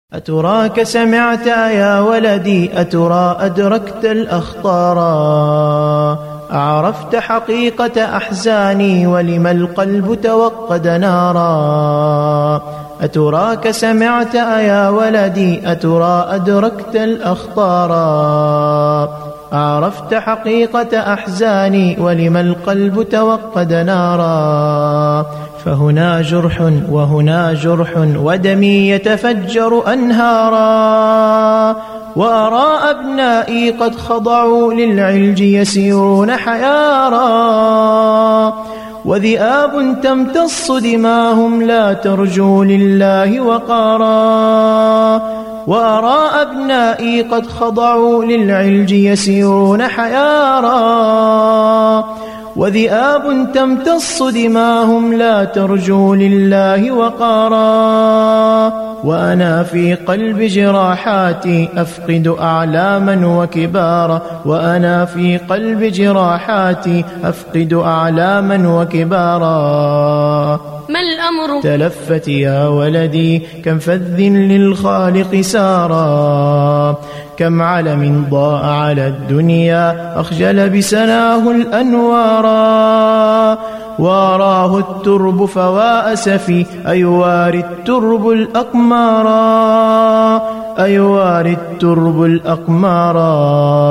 أتراك سمعت يا ولدي، أترى أدركت الأخطار، أعرفت حقيقة أحزاني ولما القلب توقد نارا. أتراك سمعت يا ولدي، أترى أدركت الأخطار، أعرفت حقيقة أحزاني ولما القلب توقد نارا. فهنا جرح وهنا جرح ودمي يتفجر أنهارا، وأرى أبنائي قد خضعوا للعلج يسيرون حيارا، وذئاب تمتص دماهم لا ترجو لله وقارا. وأرى أبنائي قد خضعوا للعلج يسيرون حيارا، وذئاب تمتص دماهم لا ترجو لله وقارا. وأنا في قلب جراحاتي أفقد أعلاما وكبارا، وأنا في قلب جراحاتي أفقد أعلاما وكبارا. ما الأمر؟ تلفت يا ولدي كم فذ للخالق سارا، كم علم ضاء على الدنيا أخجل بسناه الأنوارا. واراه الترب فوا أسفي أيواري الترب الأقمارا، أيواري الترب الأقمارا.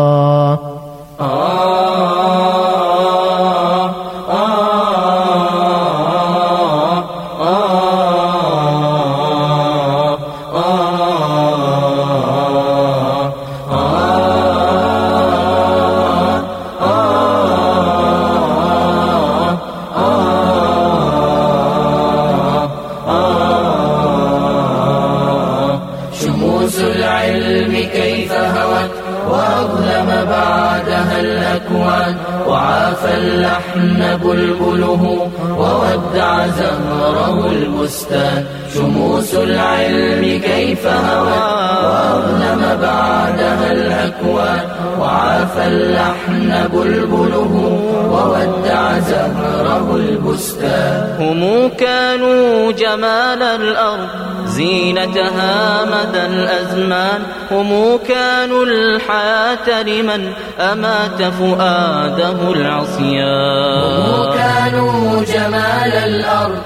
شموس العلم كيف هوت وأظلم بعدها الأكوان، وعافى اللحن بلبله وودع زهره البستان. شموس العلم كيف هوت وأظلم بعدها الأكوان، وعافى اللحن بلبله وودع زهره البستان. هم كانوا جمال الأرض زينتها مدى الأزمان، هم كانوا الحياة لمن أمات فؤاده العصيان. هم كانوا جمال الأرض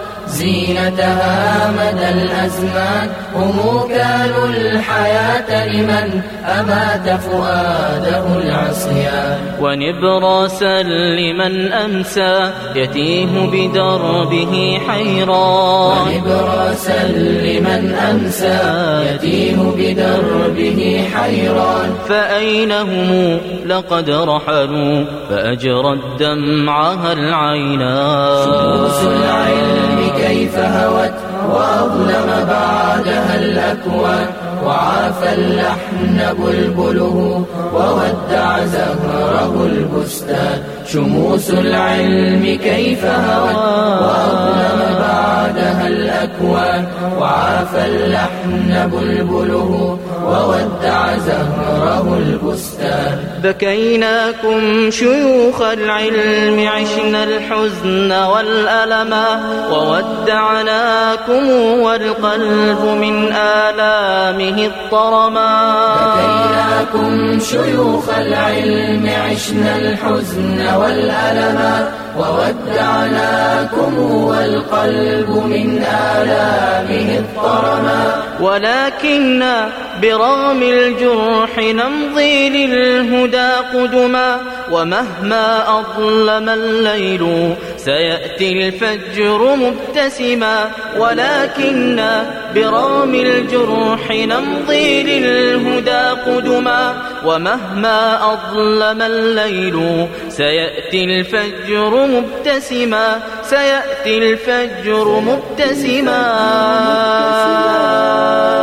زينتها مدى الأزمان، هم كانوا الحياة لمن أمات فؤاده العصيان. ونبراسا لمن أمسى يتيه بدربه حيران، ونبراسا لمن أمسى يتيه بدربه حيران. فأين هم لقد رحلوا فأجرى الدمعها العينان. شموس العلم كيف هوت وأظلم بعدها الأكوان، وعافى اللحن بلبله وودع زهره البستان. شموس العلم كيف هوت وأظلم بعدها الأكوان، وعافى اللحن بلبله وودع زهره البستان. بكيناكم شيوخ العلم عشنا الحزن والألما، وودعناكم والقلب من آلامه اضطرما. بكيناكم شيوخ العلم عشنا الحزن والألما، وودعناكم والقلب من آلامه اضطرما. ولكن برغم الجرح نمضي للهدى قدما، ومهما أظلم الليل سيأتي الفجر مبتسما. ولكن برغم الجرح نمضي للهدى قدما، ومهما أظلم الليل سيأتي الفجر مبتسما، سيأتي الفجر مبتسما.